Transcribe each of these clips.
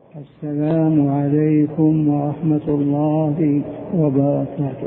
السلام عليكم ورحمة الله وبركاته.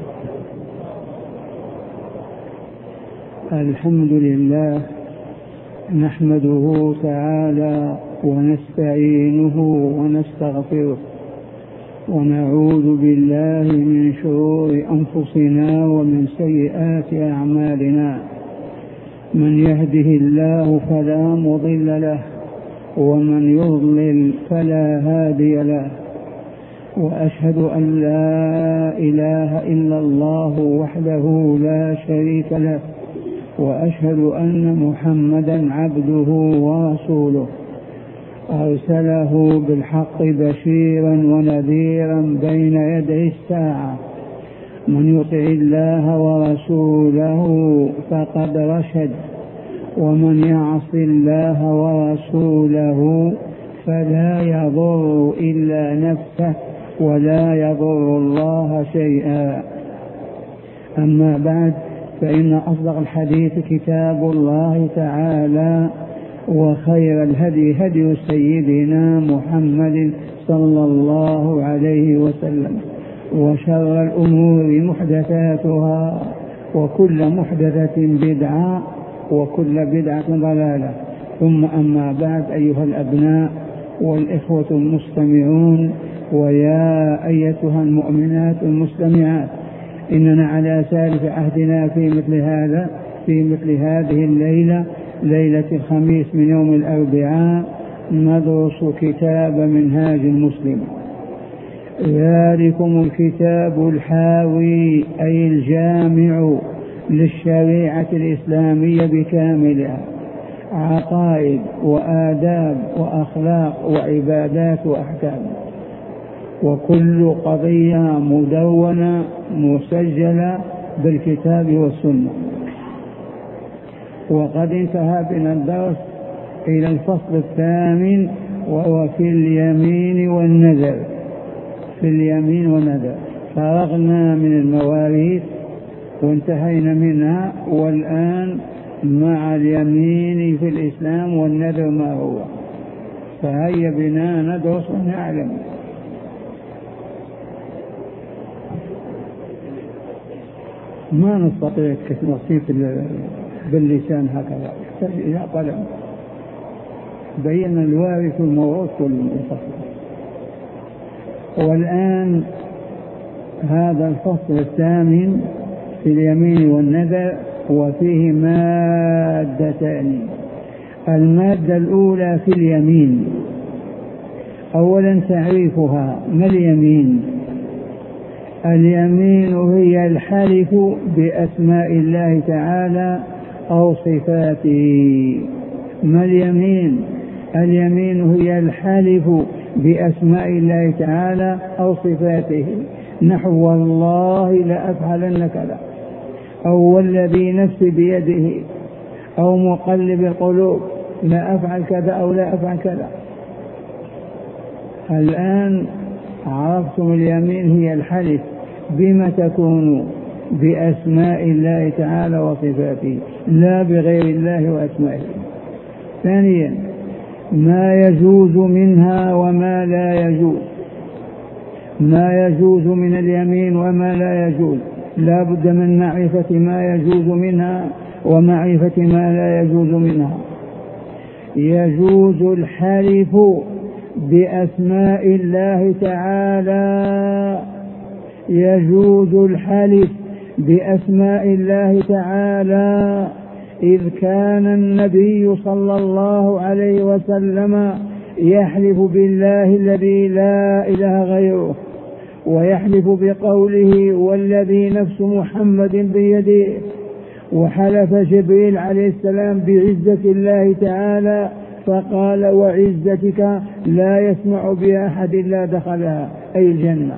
الحمد لله نحمده تعالى ونستعينه ونستغفره ونعوذ بالله من شرور أنفسنا ومن سيئات أعمالنا. من يهده الله فلا مضل له ومن يضلل فلا هادي له، وأشهد أن لا إله إلا الله وحده لا شريك له، وأشهد أن محمدا عبده ورسوله أرسله بالحق بشيرا ونذيرا بين يدي الساعة. من يطع الله ورسوله فقد رشد، ومن يعص الله ورسوله فلا يضر إلا نفسه ولا يضر الله شيئا. أما بعد، فإن أصدق الحديث كتاب الله تعالى، وخير الهدي هدي سيدنا محمد صلى الله عليه وسلم، وشر الأمور محدثاتها، وكل محدثة بدعة، وكل بدعة ضلالة. ثم أما بعد، أيها الأبناء والإخوة المستمعون، ويا أيتها المؤمنات المستمعات، إننا على سالف عهدنا في مثل هذه الليلة، ليلة الخميس من يوم الأربعاء، ندرس كتاب منهاج المسلم. ذلكم الكتاب الحاوي أي الجامع للشريعة الإسلامية بكاملها، عقائد وآداب وأخلاق وعبادات وأحكام، وكل قضية مدونة مسجلة بالكتاب والسنة. وقد انتهى بنا الدرس إلى الفصل الثامن، وهو في اليمين والنذر. فرغنا من المواريث وانتهينا منها، والآن مع اليمين في الإسلام والنذر ما هو. فهيا بنا ندرس ونعلم. ما نستطيع نصيب باللسان هكذا، يحتاج إلى قلم. بين الوارث الموروث والفصل. والآن هذا الفصل الثامن في اليمين والنذر، وفيه مادتان. المادة الأولى في اليمين. أولا تعريفها. ما اليمين؟ اليمين هي الحلف بأسماء الله تعالى أو صفاته. ما اليمين؟ اليمين هي الحلف بأسماء الله تعالى أو صفاته، نحو والله لأفعلن كذا، أو والذي نفسي بيده، أو مقلب القلوب لا أفعل كذا أو لا أفعل كذا. الآن عرفتم اليمين هي الحلف. بما تكون؟ بأسماء الله تعالى وصفاته، لا بغير الله وأسمائه. ثانيا، ما يجوز منها وما لا يجوز. ما يجوز من اليمين وما لا يجوز، لا بد من معرفة ما يجوز منها ومعرفة ما لا يجوز منها. يجوز الحلف بأسماء الله تعالى. يجوز الحلف بأسماء الله تعالى، إذ كان النبي صلى الله عليه وسلم يحلف بالله الذي لا إله غيره، ويحلف بقوله والذي نفس محمد بيده، وحلف جبريل عليه السلام بعزة الله تعالى فقال وعزتك لا يسمع بها أحد إلا دخلها، أي الجنة.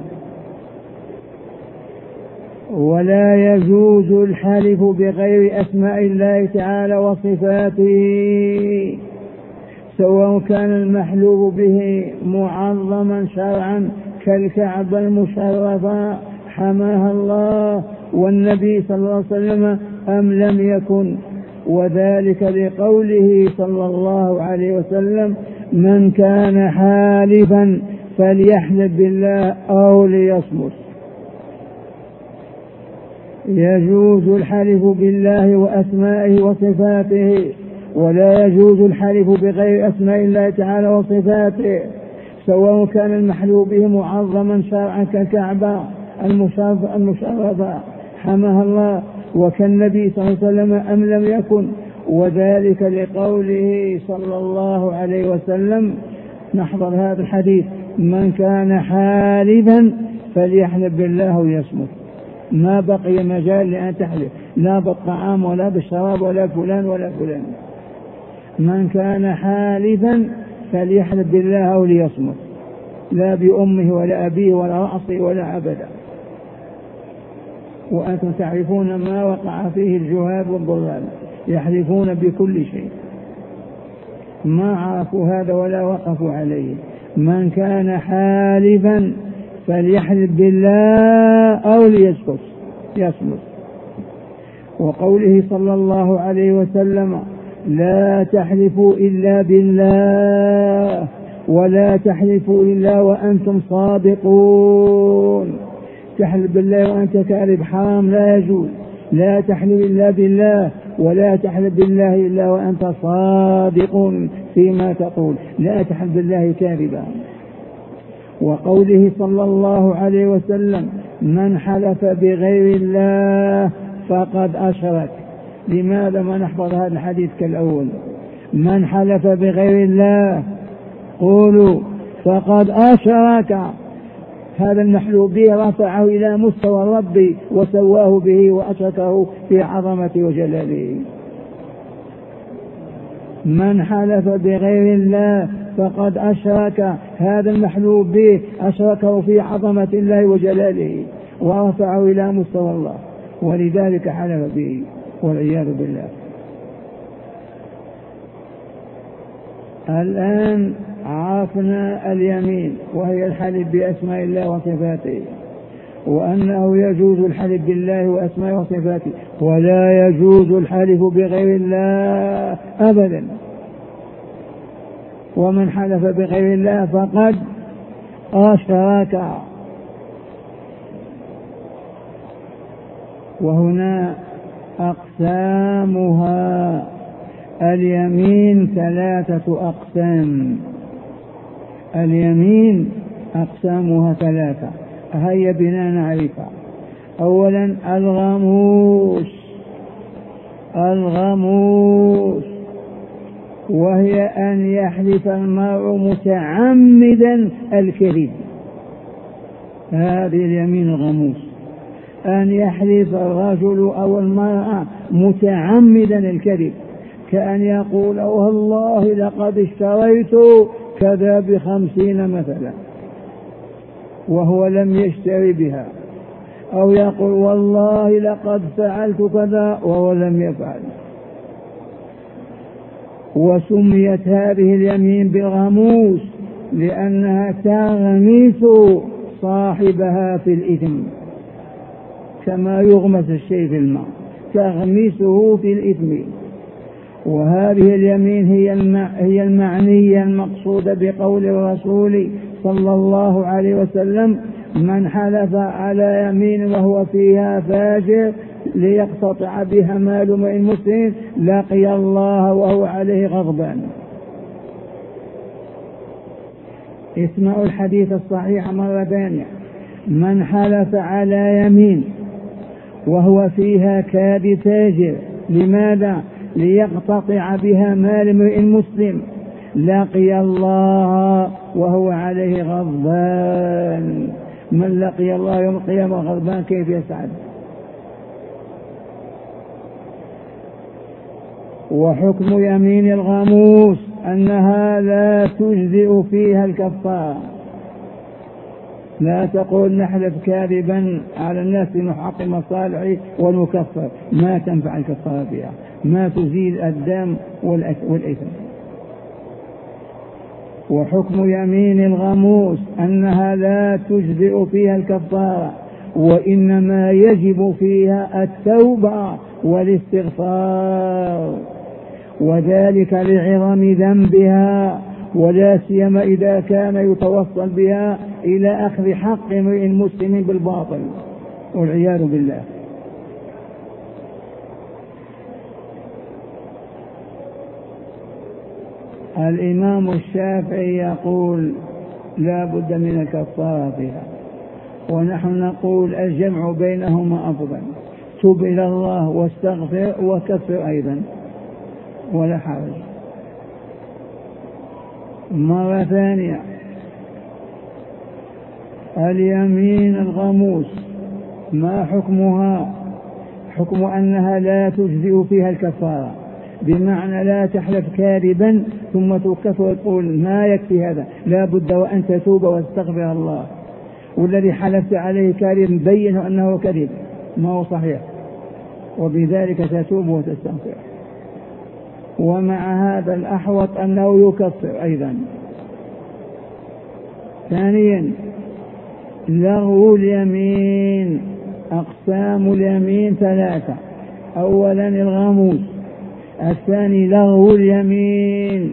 ولا يجوز الحلف بغير أسماء الله تعالى وصفاته، سواء كان المحلوف به معظما شرعا كالكعبة المشرفة حماها الله والنبي صلى الله عليه وسلم أم لم يكن، وذلك لقوله صلى الله عليه وسلم من كان حالفا فليحلف بالله أو ليصمت. يجوز الحلف بالله وأسمائه وصفاته، ولا يجوز الحلف بغير أسماء الله تعالى وصفاته، سواء كان المحلوف به معظما شرعا كالكعبة المشرفة حماها الله وكالنبي صلى الله عليه وسلم أم لم يكن، وذلك لقوله صلى الله عليه وسلم، نحضر هذا الحديث: من كان حالفا فليحلف بالله ويصمت. ما بقي مجال لأن تحلف، لا بالطعام ولا بالشراب ولا فلان ولا فلان. من كان حالفا فليحلف بالله أو ليصمت، لا بأمه ولا أبيه ولا رأسه ولا أبدا. وأنتم تعرفون ما وقع فيه الجهال والضلال، يحلفون بكل شيء، ما عرفوا هذا ولا وقفوا عليه. من كان حالفا فليحلف بالله أو يصمت. وقوله صلى الله عليه وسلم: لا تحلفوا إلا بالله ولا تحلفوا إلا وأنتم صادقون. تحلف بالله وأنت كاذب حرام، لا يجوز. لا تحلف إلا بالله ولا تحلف بالله إلا وأنت صادق فيما تقول، لا تحلف بالله كاذبا. وقوله صلى الله عليه وسلم: من حلف بغير الله فقد أشرك. لماذا ما نحفظ هذا الحديث كالأول؟ من حلف بغير الله قولوا فقد أشرك، هذا المحلوف به رفعه إلى مستوى الرب وسواه به وأشركه في عظمته وجلاله. من حلف بغير الله فقد أشرك، هذا المحلوف به أشركه في عظمة الله وجلاله ورفعه إلى مستوى الله، ولذلك حلف به والعياذ بالله. الآن عرفنا اليمين وهي الحلف بأسماء الله وصفاته، وأنه يجوز الحلف بالله وأسماء وصفاته، ولا يجوز الحلف بغير الله أبدا. ومن حلف بغير الله فقد أشرك. وهنا أقسامها: اليمين 3 أقسام. اليمين أقسامها 3، هيا بنا نعرفها. أولا الغموس، وهي أن يحلف المرء متعمدا الكذب، هذه اليمين الغموس. أن يحلف الرجل أو المرأة متعمدا الكذب، كأن يقول: والله لقد اشتريت كذا ب50 مثلا وهو لم يشتري بها، أو يقول: والله لقد فعلت كذا وهو لم يفعل. وسميت هذه اليمين بالغموس لأنها تغمس صاحبها في الإثم، كما يغمس الشيء في الماء، تغمسه في الإثم. وهذه اليمين هي المعنية المقصودة بقول الرسول صلى الله عليه وسلم: من حلف على يمين وهو فيها فاجر ليقتطع بها مال امرئ مسلم لقي الله وهو عليه غضبان. اسمعوا الحديث الصحيح مرة ثانية: من حلف على يمين وهو فيها كاذب فاجر، لماذا؟ ليقتطع بها مال امرئ مسلم لقي الله وهو عليه غضبان. من لقي الله يوم القيامة غضبان كيف يسعد؟ وحكم يمين الغموس أنها لا تجزئ فيها الكفارة. لا تقول نحلف كاذبا على الناس لنحقق مصالحه ونكفر، ما تنفع الكفارة فيها، ما تزيل الدم والإثم. وحكم يمين الغموس أنها لا تجزئ فيها الكفارة، وإنما يجب فيها التوبة والاستغفار، وذلك لعظم ذنبها ولا سيما إذا كان يتوصل بها إلى أخذ حق امرئ مسلم بالباطل والعياذ بالله. الإمام الشافعي يقول لا بد من الكفارة فيها، ونحن نقول الجمع بينهما أفضل، تب إلى الله واستغفر وكفر أيضا ولا حرج. مرة ثانية، اليمين الغموس ما حكمها؟ حكم أنها لا تجزئ فيها الكفارة، بمعنى لا تحلف كاذبا ثم تكفر وتقول ما يكفي هذا، لا بد وأن تتوب واستغفر الله، والذي حلفت عليه كاذب بين أنه كذب ما هو صحيح، وبذلك تتوب وتستغفر. ومع هذا الأحوط أنه يكفر أيضا. ثانيا، لغو اليمين. أقسام اليمين ثلاثة: أولا الغموس، الثاني لغو اليمين،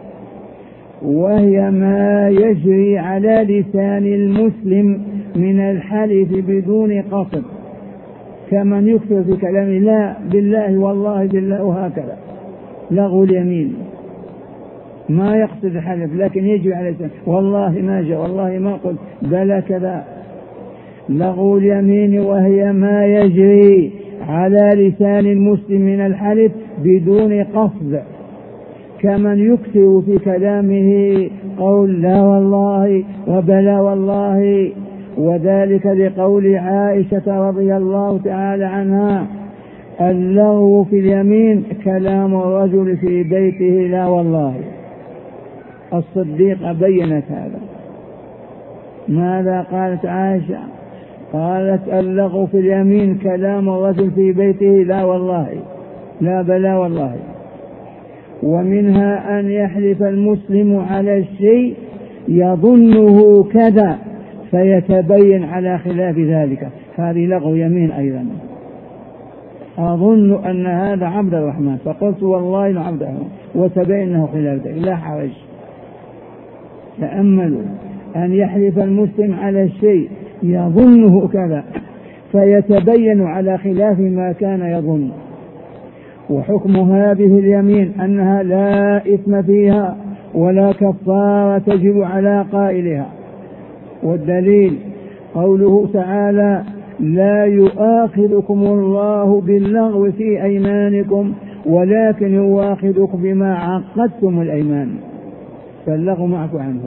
وهي ما يجري على لسان المسلم من الحلف بدون قصد، كمن يكثر في كلام لا بالله والله بالله وهكذا، لغو اليمين ما يقصد الحلف لكن يجري على لسانه والله ما جاء والله ما قلت بلى كذا. لغو اليمين وهي ما يجري على لسان المسلم من الحلف بدون قصد، كمن يكثر في كلامه قول لا والله وبلا والله، وذلك لقول عائشة رضي الله تعالى عنها: اللغو في اليمين كلام الرجل في بيته لا والله. الصديقة بينت هذا. ماذا قالت عائشة؟ قالت اللغو في اليمين كلام الرجل في بيته لا والله لا بلا والله. ومنها أن يحلف المسلم على الشيء يظنه كذا فيتبين على خلاف ذلك، هذه لغو يمين أيضا. أظن أن هذا عبد الرحمن فقلت والله العبد الرحمن وتبين أنه خلاف ذلك، لا حرج. تأملوا، أن يحلف المسلم على الشيء يظنه كذا فيتبين على خلاف ما كان يظن. وحكم هذه اليمين أنها لا إثم فيها ولا كفارة تجب على قائلها، والدليل قوله تعالى: لا يؤاخذكم الله باللغو في أيمانكم ولكن يؤاخذكم بما عقدتم الأيمان، فاللغو معفو عنه.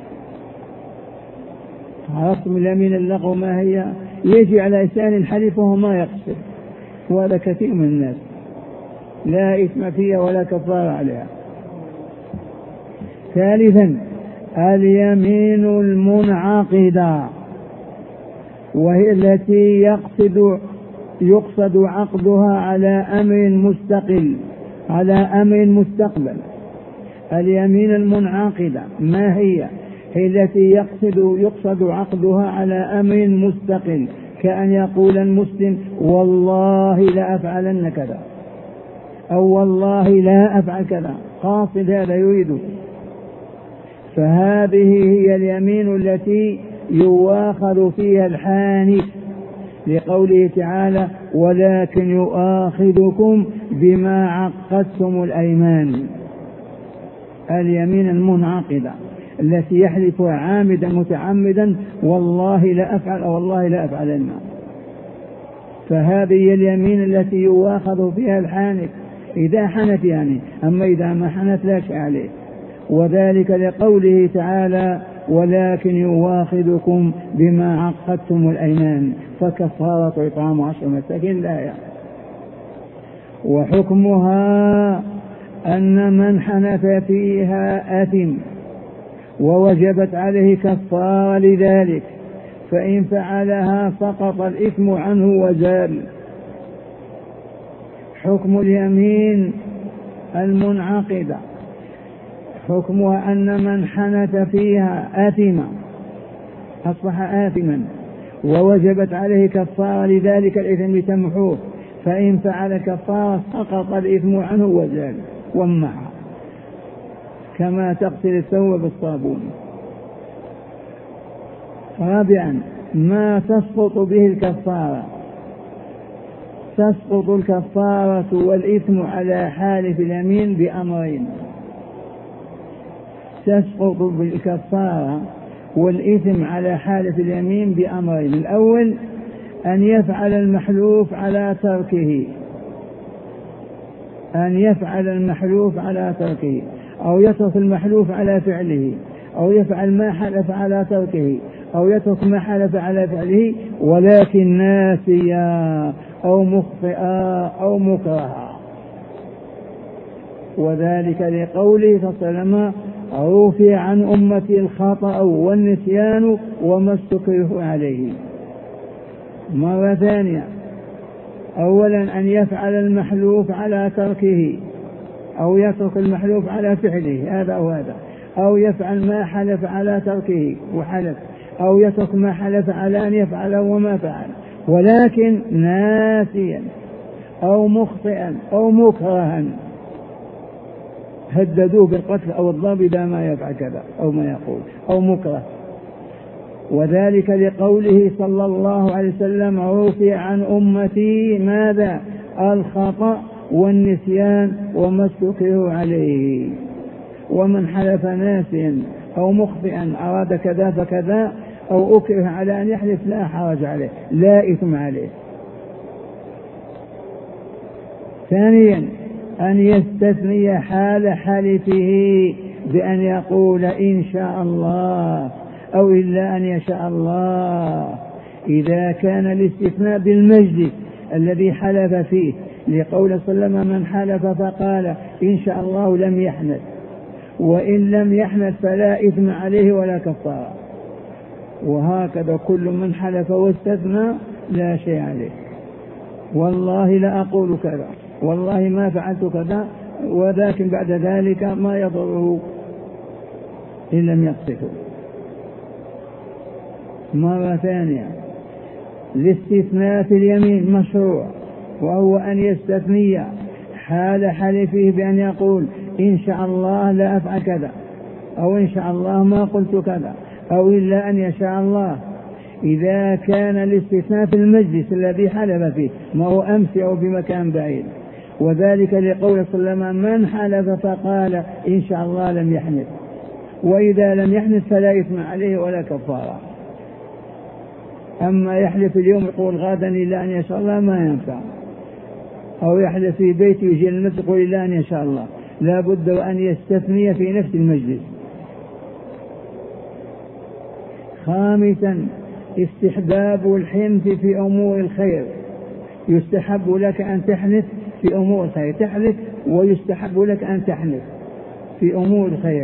عرفتم اليمين اللغو ما هي؟ يجي على لسان الحلف وهو ما يقصد، وهذا كثير من الناس، لا إثم فيها ولا كفارة عليها. ثالثا اليمين المنعقدة، وهي التي يقصد عقدها على أمر مستقل، على أمر مستقبل. اليمين المنعقدة ما هي؟ هي التي يقصد عقدها على أمر مستقل، كأن يقول المسلم والله لا أفعلن كذا، أو والله لا أفعل كذا، قاصد هذا يريده. فهذه هي اليمين التي يؤاخذ فيها الحانث، لقوله تعالى: ولكن يؤاخذكم بما عقدتم الأيمان. اليمين المنعقدة التي يحلف عامدا متعمدا والله لا أفعل أو والله لا أفعلن، فهذه اليمين التي يؤاخذ فيها الحانث إذا حنث يعني، أما إذا ما حنث لا شيء عليه. وذلك لقوله تعالى: ولكن يؤاخذكم بما عقدتم الأيمان فكفارة إطعام 10 مساكين، لا يعني. وحكمها أن من حنث فيها أثم ووجبت عليه كفارة لذلك، فإن فعلها سقط الإثم عنه وزال. حكم اليمين المنعقدة حكمها أن من حنث فيها آثم أصبح آثما ووجبت عليه كفارة لذلك الإثم تمحوه، فإن فعل كفارة سقط الإثم عنه وزال ومعه. كما تغسل الثوب بالصابون. رابعا ما تسقط به الكفارة. تسقط الكفارة والإثم على حالف اليمين بأمرين. تسقط بالكفارة والإثم على حالف اليمين بأمرين: الأول أن يفعل المحلوف على تركه، أن يفعل المحلوف على تركه، أو يترك المحلوف على فعله، أو يفعل ما حلف على تركه، أو يترك ما حلف على فعله ولكن ناسيا أو مخطئا أو مكرها. وذلك لقوله صلى الله عليه وسلم: رفع عن أمتي الخطأ والنسيان وما استكرهوا عليه. مرة ثانية: أولا أن يفعل المحلوف على تركه، أو يترك المحلوف على فعله، هذا أو هذا، أو يفعل ما حلف على تركه وحلف، أو يترك ما حلف على أن يفعله وما فعل ولكن ناسيا أو مخطئا أو مكرها، هددوه بالقتل أو الضرب إذا ما يفعل كذا أو ما يقول أو مكره. وذلك لقوله صلى الله عليه وسلم: رفع عن أمتي ماذا؟ الخطأ والنسيان وما استكرهوا عليه. ومن حلف ناسيا أو مخطئا أراد كذا فكذا أو أكره على أن يحلف لا حرج عليه، لا إثم عليه. ثانيا أن يستثني حال حلفه بأن يقول إن شاء الله أو إلا أن يشاء الله، إذا كان الاستثناء بالمجلس الذي حلف فيه، لقول صلى الله عليه وسلم: من حلف فقال إن شاء الله لم يحنث، وإن لم يحنث فلا إثم عليه ولا كفارة. وهكذا كل من حلف واستثنى لا شيء عليه. والله لا أقول كذا، والله ما فعلت كذا، ولكن بعد ذلك ما يضره إن لم يقصده. مرة ثانية: الاستثناء في اليمين مشروع، وهو أن يستثني حال حلفه بأن يقول إن شاء الله لا أفعل كذا، أو إن شاء الله ما قلت كذا، أو إلا أن يشاء الله، إذا كان الاستثناء في المجلس الذي حلف فيه، ما هو أمس أو في مكان بعيد. وذلك لقول صلى الله عليه وسلم: من حلف فقال إن شاء الله لم يحنث، وإذا لم يحنث فلا إثم عليه ولا كفارة. أما يحلف اليوم يقول غدا إلا أن يشاء الله ما ينفع، أو يحلف في بيته يجي المسجد يقول إلا أن يشاء الله، لا بد وأن يستثني في نفس المجلس. خامسا: استحباب الحنث في أمور الخير. يستحب لك أن تحنث في أمور الخير، تحلف ويستحب لك أن تحنث في أمور الخير.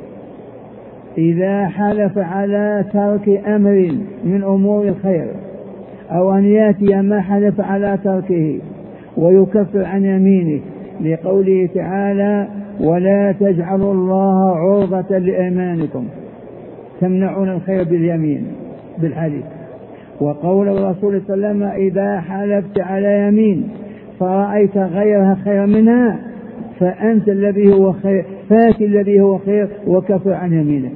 إذا حلف على ترك أمر من أمور الخير، أو أن يأتي ما حلف على تركه ويكفر عن يمينه، لقوله تعالى: ولا تجعلوا الله عرضة لأيمانكم، تمنعون الخير باليمين بالحلف. وقول الرسول صلى الله عليه وسلم: إذا حلفت على يمين فرأيت غيرها خير منها فأنت الذي هو خير، فات الذي هو خير وكفر عن يمينك.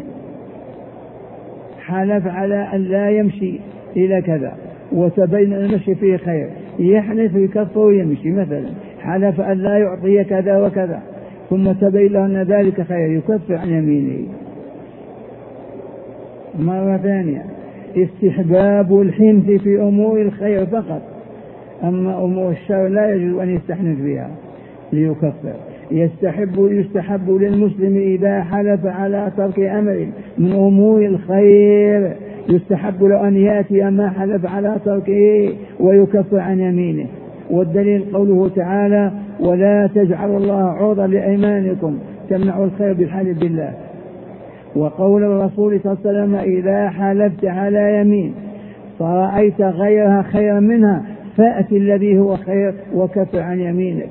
حلف على أن لا يمشي إلى كذا وتبين المشي فيه خير، يحلف يكفر ويمشي. مثلا حلف أن لا يعطي كذا وكذا ثم تبين له أن ذلك خير، يكفر عن يمينه. مرة ثانية: استحباب الحنث في أمور الخير فقط، أما أمور الشر لا يجوز أن يستحنث بها ليكفر. يستحب للمسلم إذا حلف على ترك أمر من أمور الخير، يستحب له أن يأتي ما حلف على تركه ويكفر عن يمينه. والدليل قوله تعالى: ولا تجعلوا الله عرضة لأيمانكم، تمنعوا الخير بالحلف بالله. وقول الرسول صلى الله عليه وسلم: إذا حلفت على يمين فرأيت غيرها خيرا منها فأت الذي هو خير وكفر عن يمينك.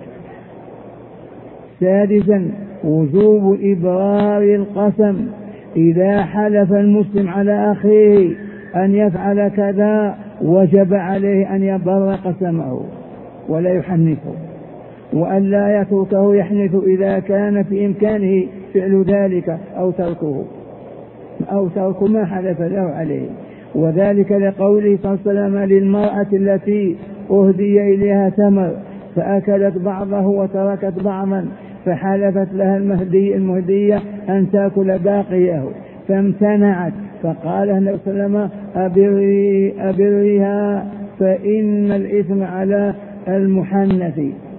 سادسا: وجوب إبرار القسم. إذا حلف المسلم على أخيه أن يفعل كذا وجب عليه أن يبر قسمه ولا يحنثه، وأن لا يتركه يحنث إذا كان في إمكانه فعل ذلك أو ترك ما حلف له عليه. وذلك لقوله صلى الله عليه وسلم للمرأة التي أهدي إليها تمر فأكلت بعضه وتركت بعضا، فحلفت لها المهدية أن تأكل باقيه فامتنعت، فقال النبي صلى الله عليه وسلم أبرها فإن الإثم على المحنث.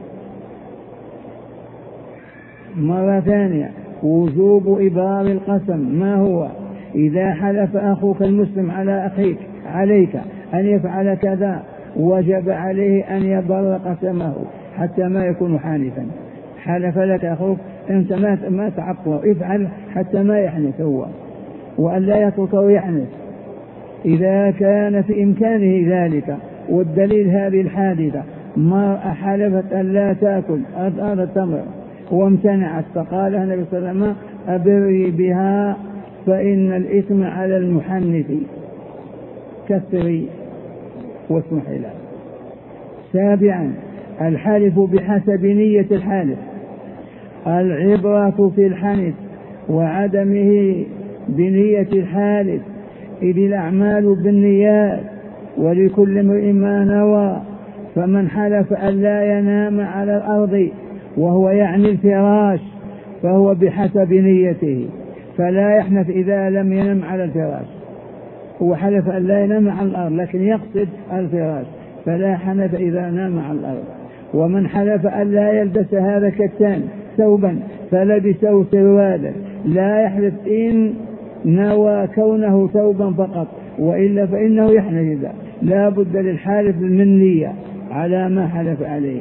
مرة ثانية وجوب إبرار القسم. ما هو؟ إذا حلف أخوك المسلم على أخيك عليك أن يفعل كذا وجب عليه أن يبرر قسمه حتى ما يكون حانثا. حلف لك أخوك أنت ما تعقله، افعل حتى ما يحنث هو، وأن لا يتركه يحنث إذا كان في إمكانه ذلك. والدليل هذه الحادثة، ما حلفت أن لا تأكل هذا التمر وامتنعت، فقال النبي صلى الله عليه وسلم أبري بها فإن الإثم على المحنث، كثري واسمح له. سابعا الحلف بحسب نية الحالف. العبرة في الحنث وعدمه بنية الحالف، إذ الأعمال بالنيات ولكل امرئ ما نوى. فمن حلف أن لا ينام على الأرض وهو يعني الفراش فهو بحسب نيته، فلا يحنث إذا لم ينم على الفراش. هو حلف أن لا ينام على الأرض لكن يقصد الفراش، فلا حنث إذا نام على الأرض. ومن حلف أن لا يلبس هذا كتان ثوبا فلبسه سروالا، لا يحلف إن نوى كونه ثوبا فقط، وإلا فإنه يحنث. ذا لا بد للحالف من نية على ما حلف عليه.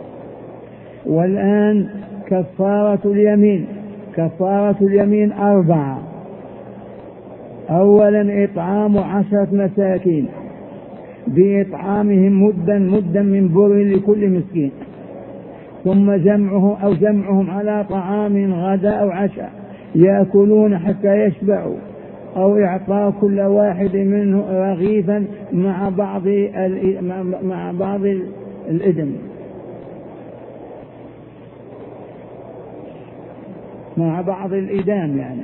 والآن كفارة اليمين. كفارة اليمين 4. أولا إطعام 10 مساكين بإطعامهم مدا من بر لكل مسكين، ثم جمعهم على طعام غداء أو عشاء يأكلون حتى يشبعوا، أو إعطاء كل واحد منه رغيفا مع بعض الإدم، مع بعض الإدام يعني.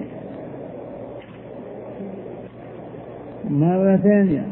مرة ثانية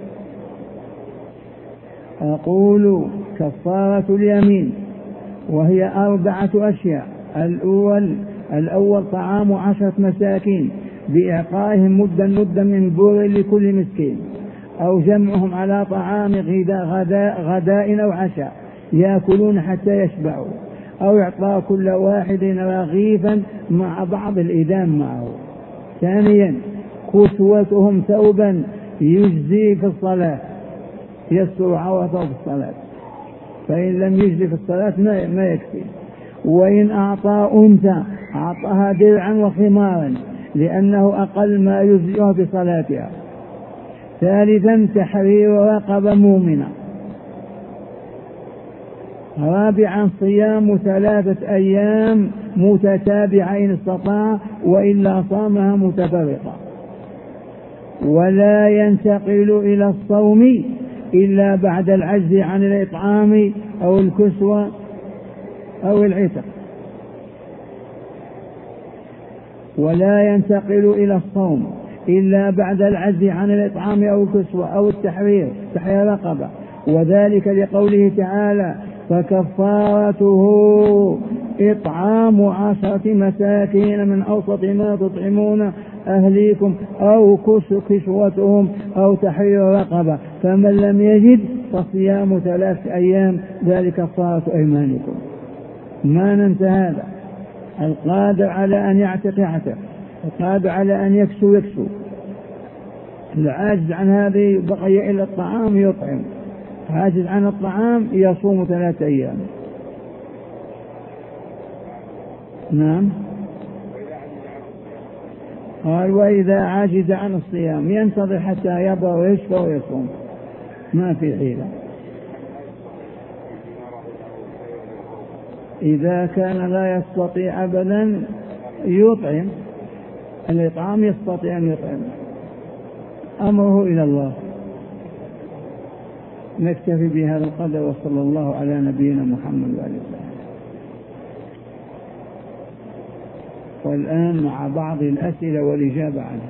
أقول كفارة اليمين وهي 4 أشياء. الأول طعام 10 مساكين بإعطائهم مدا من بر لكل مسكين، أو جمعهم على طعام غداء أو عشاء يأكلون حتى يشبعوا، أو إعطاء كل واحد رغيفا مع بعض الإدام معه. ثانيا كسوتهم ثوبا يجزي في الصلاة، يستر عورته في الصلاة، فإن لم يجزي في الصلاة ما يكفي. وإن أعطى أنثى أعطاها درعا وخمارا لأنه أقل ما يجزئها في صلاتها. ثالثا تحرير رقبة مؤمنة. رابعا صيام 3 أيام متتابعة إن استطاع، وإلا صامها متفرقة. ولا ينتقل إلى الصوم إلا بعد العجز عن الإطعام أو الكسوة أو العتق. ولا ينتقل إلى الصوم إلا بعد العجز عن الإطعام أو الكسوة أو تحرير رقبة، وذلك لقوله تعالى فكفارته إطعام 10 مساكين من أوسط ما تطعمون أهليكم أو كسوتهم أو تحرير رقبة، فمن لم يجد فصيام 3 أيام ذلك كفارة أيمانكم. ما ننسى هذا. القادر على أن يعتق يعتق، القادر على أن يكسو. العاجز عن هذه بقي إلا الطعام يطعم، عاجز عن الطعام يصوم 3 أيام. نعم. قال وإذا عاجز عن الصيام ينتظر حتى يبرأ ويشفى ويصوم، ما في حيلة. إذا كان لا يستطيع أبدا يطعم، الإطعام يستطيع أن يطعم، أمره إلى الله. نكتفي بهذا القدر، وصلى الله على نبينا محمد وآله وسلم. والآن مع بعض الأسئلة والإجابة عنها.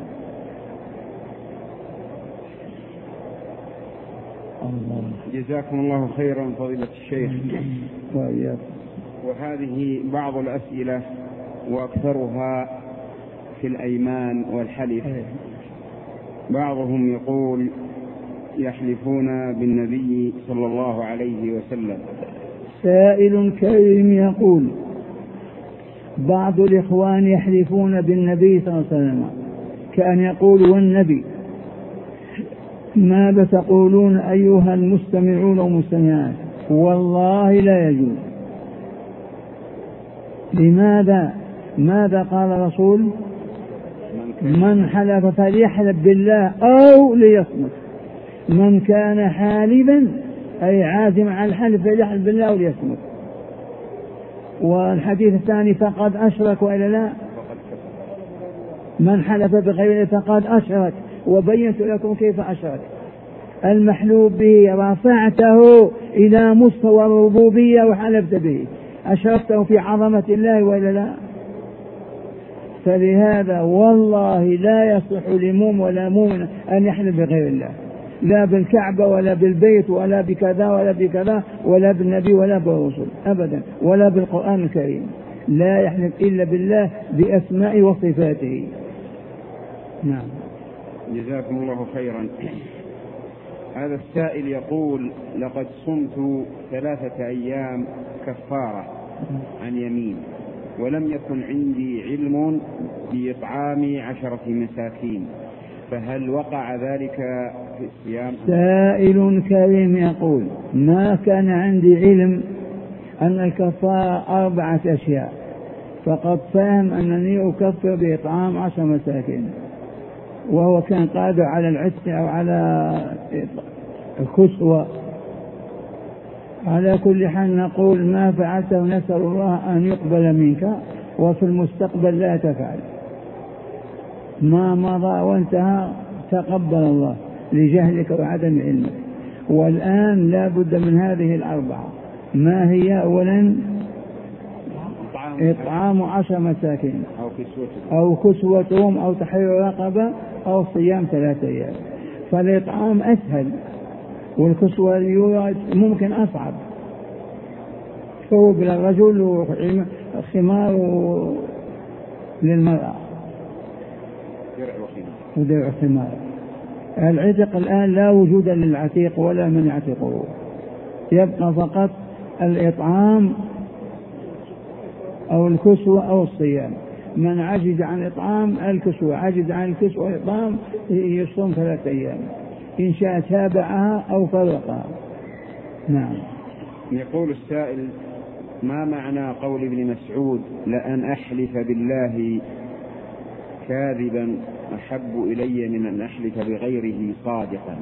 جزاكم الله خيرا فضيلة الشيخ. وإياكم. وهذه بعض الأسئلة وأكثرها في الأيمان والحلف. بعضهم يقول يحلفون بالنبي صلى الله عليه وسلم. سائل كريم يقول بعض الإخوان يحلفون بالنبي صلى الله عليه وسلم كأن يقول والنبي. ماذا تقولون أيها المستمعون والمستمعات؟ والله لا يجوز. لماذا؟ ماذا قال الرسول؟ من حلف فليحلف بالله أو ليصمت. من كان حالفا أي عازم على الحلف فليحلف بالله أو ليصمت. والحديث الثاني فقد أشرك وإلا لا؟ من حلف بغير الله فقد أشرك، وبينت لكم كيف أشرك. المحلوف به رفعته إلى مستوى الربوبية وحلفت به، أشركته في عظمة الله وإلا لا؟ فلهذا والله لا يصح لمؤمن ولا مؤمن أن يحلف بغير الله، لا بالكعبة ولا بالبيت ولا بكذا ولا بكذا ولا بالنبي ولا بالرسول أبدا ولا بالقرآن الكريم. لا يحلف إلا بالله بأسماء وصفاته. نعم. جزاكم الله خيرا. هذا السائل يقول لقد صمت 3 أيام كفارة عن يمين، ولم يكن عندي علم بإطعام 10 مساكين، فهل وقع ذلك في الصيام؟ سائل كريم يقول ما كان عندي علم أن الكفارة 4 أشياء، فقد فهم أنني أكفر بإطعام 10 مساكين، وهو كان قادر على العتق أو على الكسوة. على كل حال نقول ما فعلته نسأل الله أن يقبل منك، وفي المستقبل لا تفعل. ما مضى وانتهى تقبل الله لجهلك وعدم علمك. والآن لا بد من هذه 4. ما هي؟ أولا إطعام 10 مساكين أو كسوتهم أو تحرير رقبة أو صيام 3 أيام. فالإطعام أسهل، والكسوة ممكن أصعب. ثوب للرجل وخمار للمرأة ودرع خمار. العتق الآن لا وجود للعتيق ولا من يعتقه، يبقى فقط الإطعام أو الكسوة أو الصيام. من عجز عن إطعام الكسوة، عجز عن الكسوة والإطعام يصوم 3 أيام، إن شاء تابعها أو فرقها. نعم. يقول السائل ما معنى قول ابن مسعود لأن أحلف بالله كاذبا أحب إلي من أن أحلف بغيره صادقا؟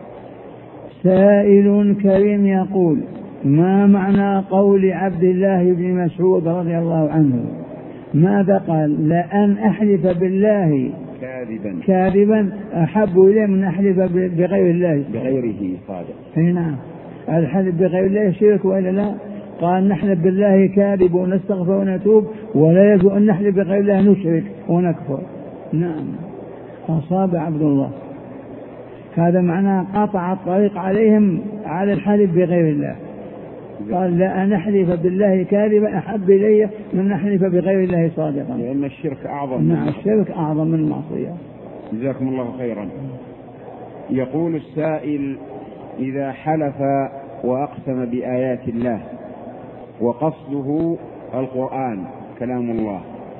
سائل كريم يقول ما معنى قول عبد الله بن مسعود رضي الله عنه؟ ماذا قال؟ لأن أحلف بالله كاذبا أحب إلي من أحلف بغير الله بغيره صادق. نعم. الحلف بغير الله شرك وإلا لا؟ قال نحلف بالله كاذب ونستغفر ونتوب، ولا يجوز أن نحلف بغير الله نشرك ونكفر. نعم. أصاب عبد الله. هذا معناه قطع الطريق عليهم على الحلف بغير الله. قال لا نحلف بالله كاذبا أحب إلي من نحلف بغير الله صادقا، لأن الشرك أعظم. نعم الشرك أعظم من المعصية. جزاكم الله خيرا. يقول السائل إذا حلف وأقسم بآيات الله وقصده القرآن كلام الله.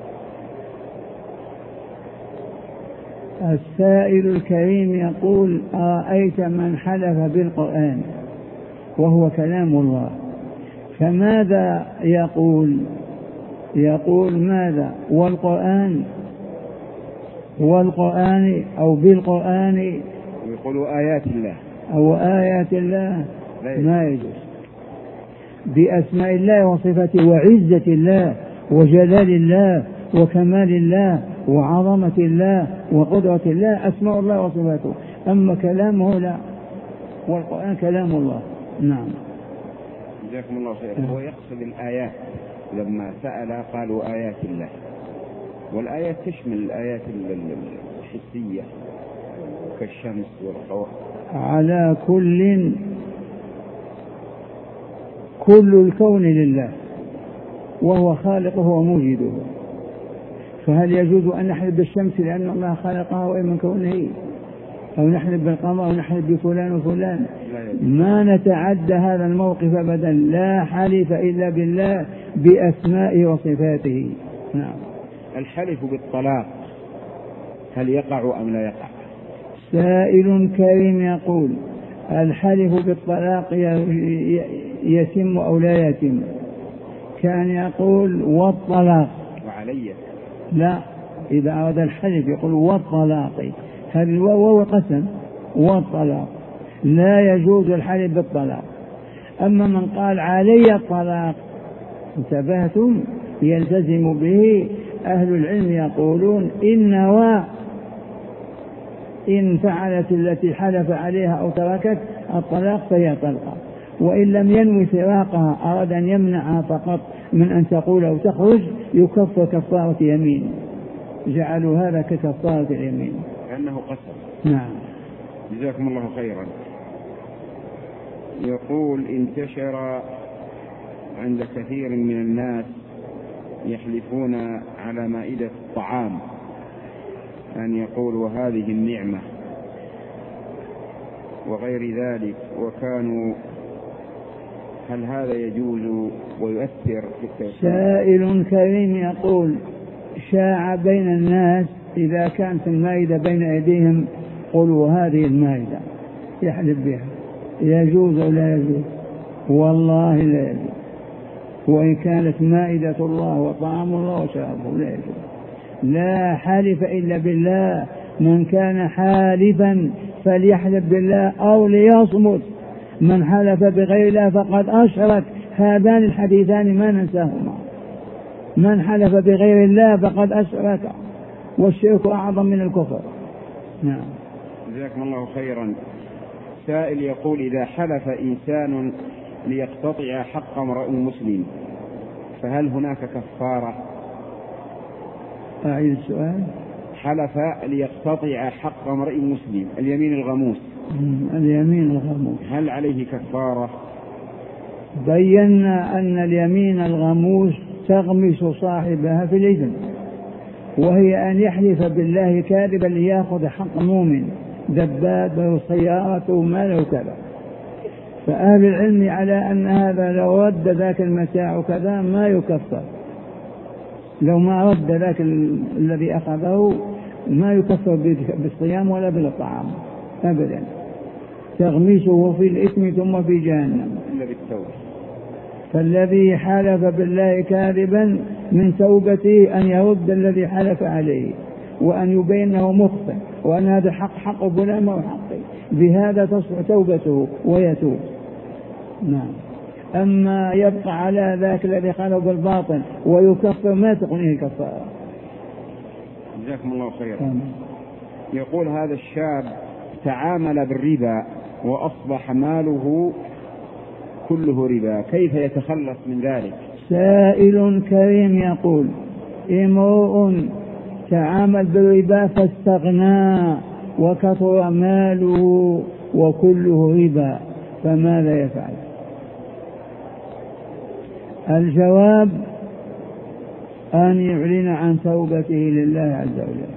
السائل الكريم يقول أرأيت من حلف بالقرآن وهو كلام الله، فماذا يقول؟ يقول ماذا؟ والقرآن أو بالقرآن، يقولوا آيات الله أو آيات الله ما يجوز. بأسماء الله وصفاته وعزة الله وجلال الله وكمال الله وعظمة الله وقدرة الله، أسماء الله وصفاته. أما كلامه لا، والقرآن كلام الله. نعم. جزاكم الله خير. هو يقصد الآيات، لما سأل قالوا آيات الله. والآيات تشمل الآيات الحسية كالشمس والقمر. على كل الكون لله وهو خالقه وموجده، فهل يجوز أن نحلف بالشمس لأن الله خلقها وإن من كونه، أو نحلف بالقمر أو نحلف بفلان وفلان؟ ما نتعدى هذا الموقف أبدا، لا حلف إلا بالله بأسمائه وصفاته. نعم. الحلف بالطلاق هل يقع أم لا يقع؟ سائل كريم يقول الحلف بالطلاق يتم أو لا يتم؟ كان يقول والطلاق وعلي، لا، إذا أراد الحلف يقول والطلاق، هذا الواو قسم، والطلاق لا يجوز الحلف بالطلاق. أما من قال علي الطلاق انتبهتم يلتزم به أهل العلم يقولون إن فعلت التي حلف عليها أو تركت الطلاق فهي طلقة، وإن لم ينوي فراقها أراد أن يمنعها فقط من أن تقول أو تخرج يكفر كفارة يمين، جعلوا هذا ككفارة اليمين كأنه قسم. نعم. جزاكم الله خيرا. يقول انتشر عند كثير من الناس يحلفون على مائدة الطعام أن يقول وهذه النعمة وغير ذلك، وكانوا هل هذا يجوز ويؤثر في التوحيد؟ سائل كريم يقول شاع بين الناس إذا كانت المائدة بين أيديهم قلوا هذه المائدة يحلف بها، يجوز أو لا يجوز؟ والله لا يجوز، وإن كانت مائدة الله وطعام الله وشرابه لا يجوز. لا حالف إلا بالله، من كان حالفا فليحلف بالله أو ليصمت، من حلف بغير الله فقد أشرك. هذان الحديثان ما ننساهما، من حلف بغير الله فقد أشرك، والشرك أعظم من الكفر. نعم. جزاكم الله خيرا. سائل يقول إذا حلف إنسان ليقتطع حق امرئ مسلم فهل هناك كفارة؟ أعيد السؤال. حلف ليقتطع حق امرئ مسلم، اليمين الغموس. اليمين الغموس هل عليه كفارة؟ بينا أن اليمين الغموس تغمس صاحبها في الإثم، وهي أن يحلف بالله كاذبا ليأخذ حق مؤمن، دبابة وسيارة ومال وكذا. فأهل العلم على أن هذا لو رد ذاك المتاع كذا ما يكفر، لو ما رد ذاك الذي أخذه ما يكفر بالصيام ولا بالطعام أبدا، تغمسه في الإثم ثم في جهنم. فالذي حلف بالله كاذبا من توبته أن يرد الذي حلف عليه، وأن يبين أنه مخطئ، وأن هذا حق فلان وحقي، بهذا تصح توبته ويتوب. نعم. أما يبقى على ذاك الذي خالف بالباطل ويكفر ما تقنيه كفارة. جزاكم الله خيرا. يقول هذا الشاب تعامل بالربا وأصبح ماله كله ربا، كيف يتخلص من ذلك؟ سائل كريم يقول امرؤ تعامل بالربا فاستغنى وكثر ماله وكله ربا، فماذا يفعل؟ الجواب أن يعلن عن توبته لله عز وجل.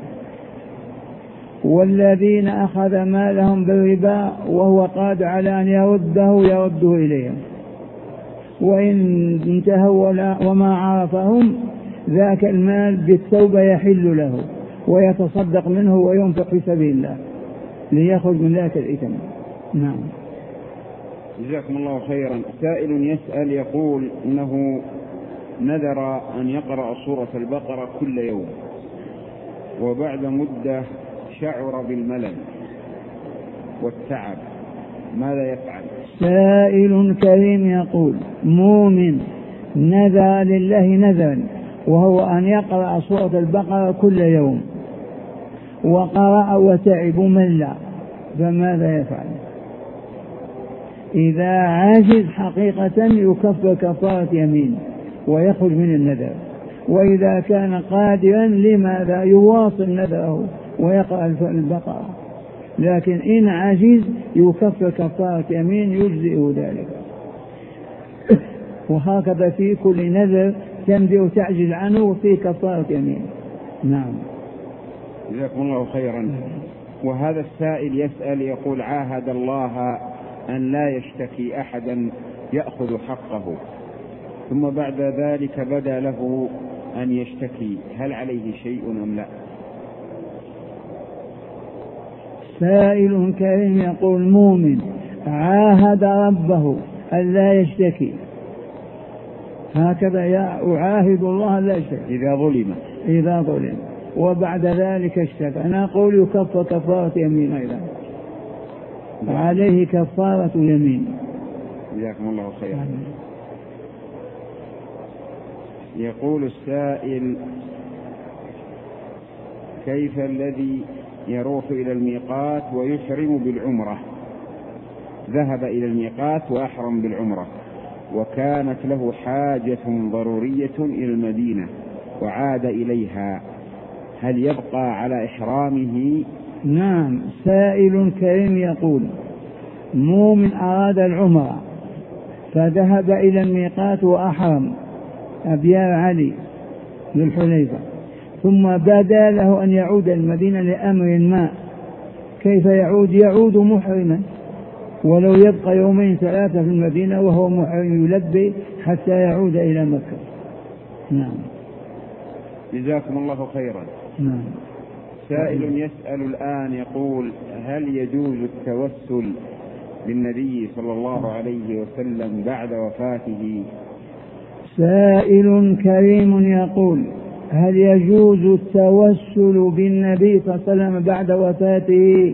والذين أخذ مالهم بالربا وهو قادر على أن يرده إليهم، وإن انتهوا وما عرفهم ذاك المال بالتوبة يحل له ويتصدق منه وينفق في سبيل الله ليخرج من ذاك الإثم. نعم. جزاكم الله خيرا. سائل يسأل يقول إنه نذر أن يقرأ سورة البقرة كل يوم، وبعد مدة شعر بالملل والتعب، ماذا يفعل؟ سائل كريم يقول مؤمن نذر لله نذرا وهو أن يقرأ سورة البقرة كل يوم، وقرأ وتعب مل، فماذا يفعل؟ إذا عجز حقيقة يكفر كفارة يمين ويخرج من النذر، وإذا كان قادرا لماذا يواصل نذره ويقرأ البقرة، لكن إن عجز يكفر كفارة يمين يجزئه ذلك. وهكذا في كل نذر تمضي وتعجز عنه في كفارة يمين. نعم. جزاكم الله خيرا. وهذا السائل يسأل يقول: عاهد الله أن لا يشتكي أحدا يأخذ حقه، ثم بعد ذلك بدا له أن يشتكي، هل عليه شيء أم لا؟ سائل كريم يقول: مؤمن عاهد ربه أن لا يشتكي، هكذا يعاهد الله لا يشتكي إذا ظلم وبعد ذلك اشتكى، أنا أقول يكفر كفارة يمين أيضا، عليه كفارة يمين. جزاكم الله خيرا. يقول السائل: كيف الذي يروح إلى الميقات ويحرم بالعمرة؟ ذهب إلى الميقات وأحرم بالعمرة وكانت له حاجة ضرورية إلى المدينة وعاد إليها، هل يبقى على إحرامه؟ نعم. سائل كريم يقول: مؤمن أراد العمرة فذهب إلى الميقات وأحرم أبيار علي للحليفة، ثم بدا له أن يعود المدينة لأمر ما، كيف يعود؟ يعود محرما، ولو يبقى يومين ثلاثة في المدينة وهو محرم يلبي حتى يعود إلى مكة. نعم. جزاكم الله خيرا. نعم. سائل يسأل الآن يقول: هل يجوز التوسل بالنبي صلى الله عليه وسلم بعد وفاته؟ سائل كريم يقول: هل يجوز التوسل بالنبي صلى الله عليه وسلم بعد وفاته؟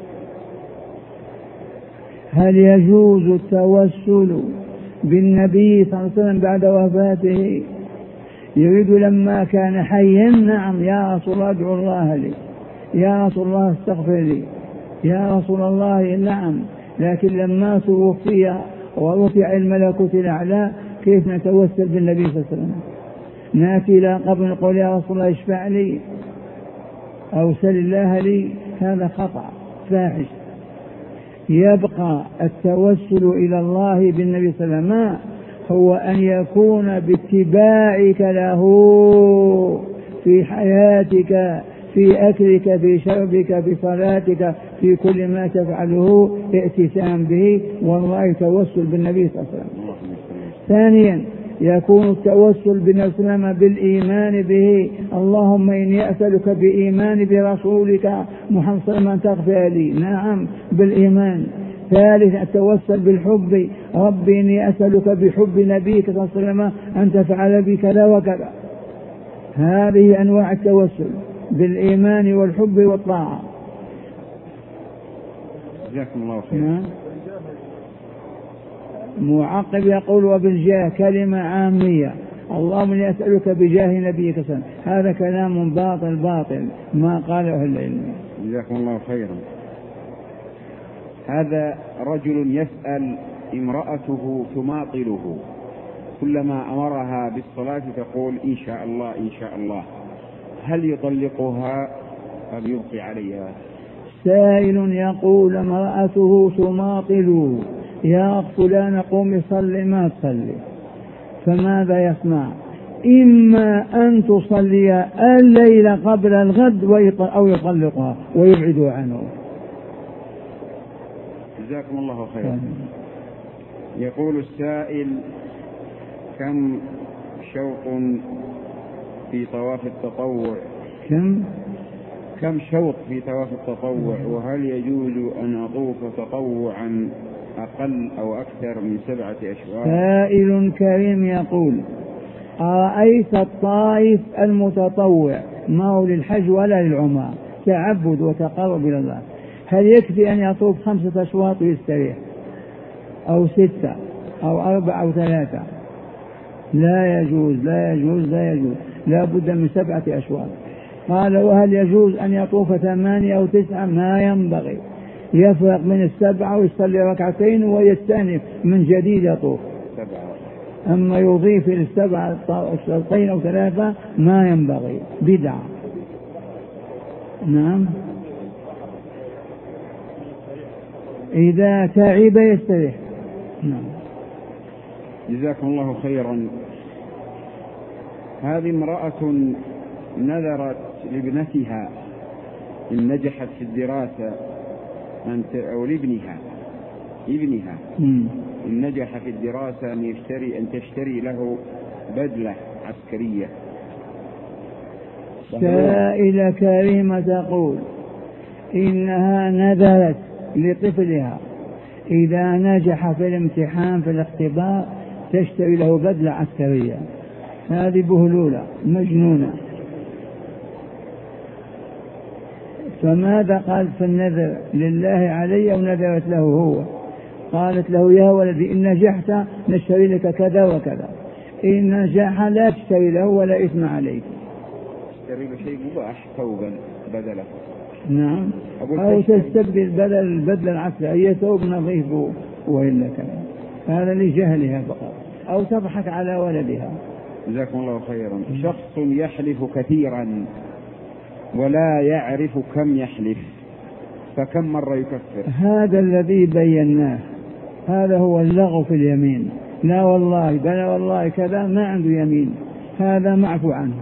هل يجوز التوسل بالنبي صلى الله عليه وسلم بعد وفاته؟ يريد لما كان حيا: نعم يا رسول الله ادعو الله لي، يا رسول الله استغفر لي، يا رسول الله نعم، لكن لما توفي ورفع الملكوت الأعلى كيف نتوسل بالنبي صلى الله عليه وسلم؟ نأتي إلى قبر نقول يا رسول الله اشفع لي أو سل الله لي، هذا خطأ فاحش. يبقى التوسل إلى الله بالنبي صلى الله عليه وسلم هو أن يكون باتباعك له في حياتك، في أكلك، في شربك، في صلاتك، في كل ما تفعله ائتسام به، والله توسل بالنبي صلى الله عليه وسلم. ثانيا يكون التوسل بالنبي صلى الله عليه وسلم بالإيمان به، اللهم إني أسألك بإيمان برسولك محمد صلى الله عليه وسلم تغفر لي، نعم بالإيمان. ثالث التوسل بالحب، ربي إني أسألك بحب نبيك صلى الله عليه وسلم أن تفعل بي كذا وكذا. هذه أنواع التوسل بالإيمان والحب والطاعة. جزاكم الله خيرا. معقب يقول: وبالجاه كلمة عامية، اللهم إني أسألك بجاه نبيك صلى الله عليه وسلم، هذا كلام باطل ما قاله أهل العلم. جزاكم الله خيرا. هذا رجل يسأل: امرأته تماطله، كلما أمرها بالصلاة تقول إن شاء الله إن شاء الله، هل يطلقها أم يبقي عليها؟ سائل يقول: امرأته تماطله، يا فلان قوم صل، ما تصلي، فماذا يصنع؟ إما أن تصلي الليل قبل الغد أو يطلقها ويبعدها عنه. جزاكم الله خيرا. يقول السائل: كم شوط في طواف التطوع؟ كم شوط في طواف التطوع؟ وهل يجوز أن أطوف تطوعا أقل أو أكثر من 7 أشواط؟ سائل كريم يقول: أرأيت الطائف المتطوع ما هو للحج ولا للعمرة، تعبد وتقرب إلى الله، هل يكفي أن يطوف 5 أشواط ويستريح أو 6 أو 4 أو 3؟ لا يجوز لا بد من 7 أشواط. قال: وهل يجوز أن يطوف 8 أو 9؟ ما ينبغي، يفرق من 7 ويصلي 2 ركعتين ويستأنف من جديد يطوف. أما يضيف السبع الشرطين أو ثلاثة ما ينبغي، بدعة. نعم. إذا تعب يستريح. نعم. جزاكم الله خيرا. هذه امرأة نذرت لابنتها إن نجحت في الدراسة أو لابنها إن نجح في الدراسة أن تشتري له بدلة عسكرية. سائلة كريمة تقول إنها نذرت لطفلها إذا نجح في الامتحان في الاختبار تشتري له بدلة عسكرية. هذه بهلولة مجنونة. فماذا قالت في النذر؟ لله علي أو نذرت له هو؟ قالت له يا ولدي إن نجحت نشتري لك كذا وكذا، إن نجح لا تشتري له ولا إثم عليك. تشتري له شيء مباح ثوبا بدله. نعم. أو تستبدل بدل البدلة العسكرية أي ثوب نظيف وإلا كذا، هذا لجهلها فقط، أو تضحك على ولدها. جزاكم الله خيرا. شخص يحلف كثيرا ولا يعرف كم يحلف، فكم مرة يكفر؟ هذا الذي بيناه، هذا هو اللغو في اليمين. لا والله بلا والله كذا، ما عنده يمين، هذا معفو عنه.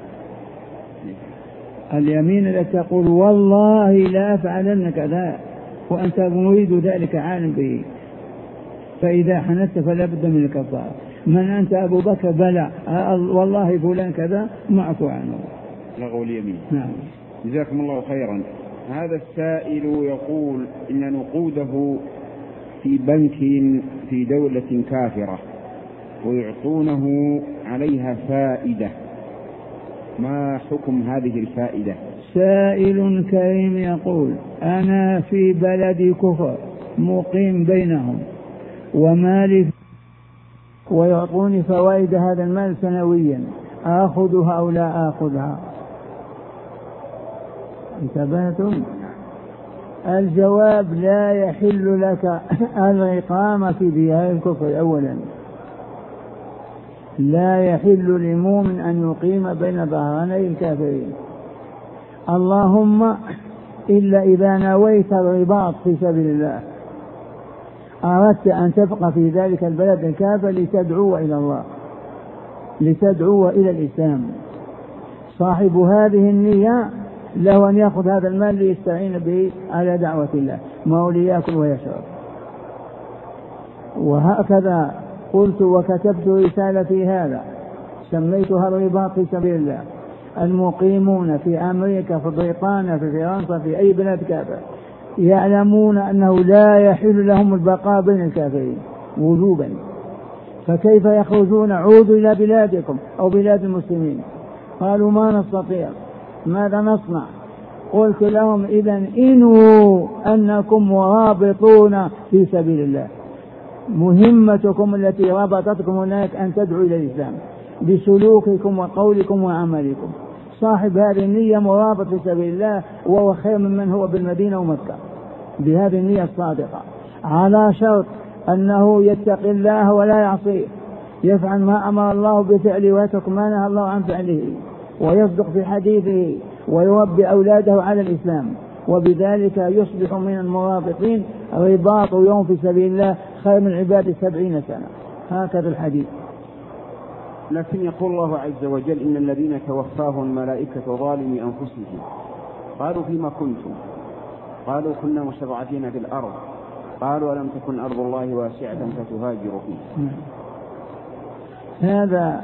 اليمين التي تقول والله لا أفعلن كذا وأنت مريد ذلك عالم به، فإذا حنثت فلا بد من الكفارة. من أنت أبو بكر؟ بلى والله فلان كذا، معفو عنه. لغو اليمين. نعم. جزاكم الله خيرا. هذا السائل يقول إن نقوده في بنك في دولة كافرة ويعطونه عليها فائدة، ما حكم هذه الفائدة؟ سائل كريم يقول أنا في بلد كفر مقيم بينهم ومالي ويعطوني فوائد هذا المال سنويا، آخذها أو لا آخذها؟ انتبهتم؟ الجواب لا يحل لك الإقامة في ديار الكفر. أولا لا يحل لمؤمن أن يقيم بين ظهراني الكافرين، اللهم إلا إذا نويت الرباط في سبيل الله، أردت أن تبقى في ذلك البلد الكافر لتدعو إلى الله، لتدعو إلى الإسلام. صاحب هذه النية له أن يأخذ هذا المال ليستعين به على دعوة الله، ما هو ليأكل ويشرب. وهكذا قلت وكتبت رسالة في هذا سميتها الرباط في سبيل الله. المقيمون في أمريكا في بريطانيا في فرنسا في أي بلاد كافر يعلمون أنه لا يحل لهم البقاء بين الكافرين وجوبا، فكيف يخرجون؟ عودوا إلى بلادكم أو بلاد المسلمين. قالوا ما نستطيع، ماذا نصنع؟ قلت لهم إذن إنوا أنكم مرابطون في سبيل الله، مهمتكم التي ربطتكم هناك أن تدعوا إلى الإسلام بسلوككم وقولكم وعملكم. صاحب هذه النية مرابط في سبيل الله وهو خير من هو بالمدينة ومكة بهذه النية الصادقة، على شرط أنه يتقي الله ولا يعصيه، يفعل ما أمر الله بفعله ويترك ما نهى الله عن فعله، ويصدق في حديثه ويربي أولاده على الإسلام، وبذلك يصبح من المرابطين. رباط يوم في سبيل الله خير من عبادة 70 سنة، هكذا الحديث. لكن يقول الله عز وجل إن الذين توفاهم الملائكة ظالمي أنفسهم قالوا فيما كنتم؟ قالوا كنا مستضعفين في الأرض. قالوا ألم تكن أرض الله واسعة فتهاجروا فيها. هذا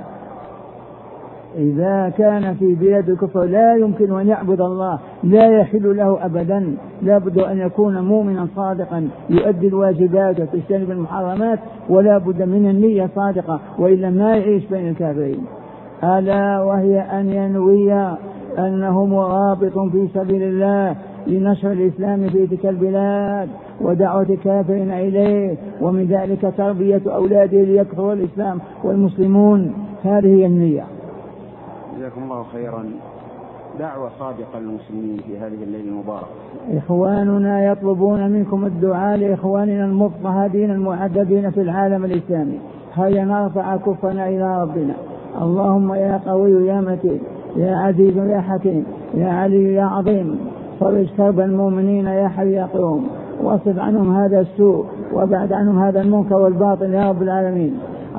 إذا كان في بلاد الكفر لا يمكن أن يعبد الله، لا يحل له أبدا، لا بد أن يكون مؤمنا صادقا يؤدي الواجبات ويجتنب المحرمات، ولا بد من النية صادقة، وإلا ما يعيش بين الكافرين. ألا وهي أن ينوي أنه مرابط في سبيل الله لنشر الإسلام في تلك البلاد ودعوة الكافرين إليه، ومن ذلك تربية أولاده ليكفروا الإسلام والمسلمون. هذه هي النية. جزاكم الله خيرا. دعوة صادقة للمسلمين في هذه الليلة المباركة. إخواننا يطلبون منكم الدعاء لإخواننا المضطهدين المعذبين في العالم الإسلامي هيا نرفع كفنا إلى ربنا. اللهم يا قوي يا متين يا عزيز يا حكيم يا علي يا عظيم فرج كرب المؤمنين يا حي يا قيوم، واصرف عنهم هذا السوء وابعد عنهم هذا المنكر والباطل يا رب العالمين.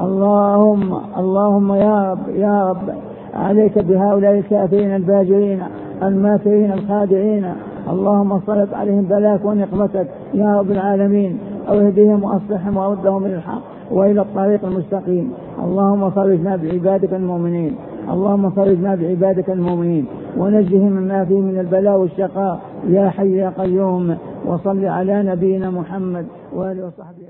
اللهم يا رب عليك بهؤلاء الكافرين الفاجرين الماكرين الخادعين، اللهم صلت عليهم بلاك ونقمتك يا رب العالمين، أو اهدهم وأصلحهم وردهم إلى الحق وإلى الطريق المستقيم. اللهم فرجنا بعبادك المؤمنين، اللهم فرجنا بعبادك المؤمنين ونجهم مما فيه من البلاء والشقاء يا حي يا قيوم. وصل على نبينا محمد وآله وصحبه.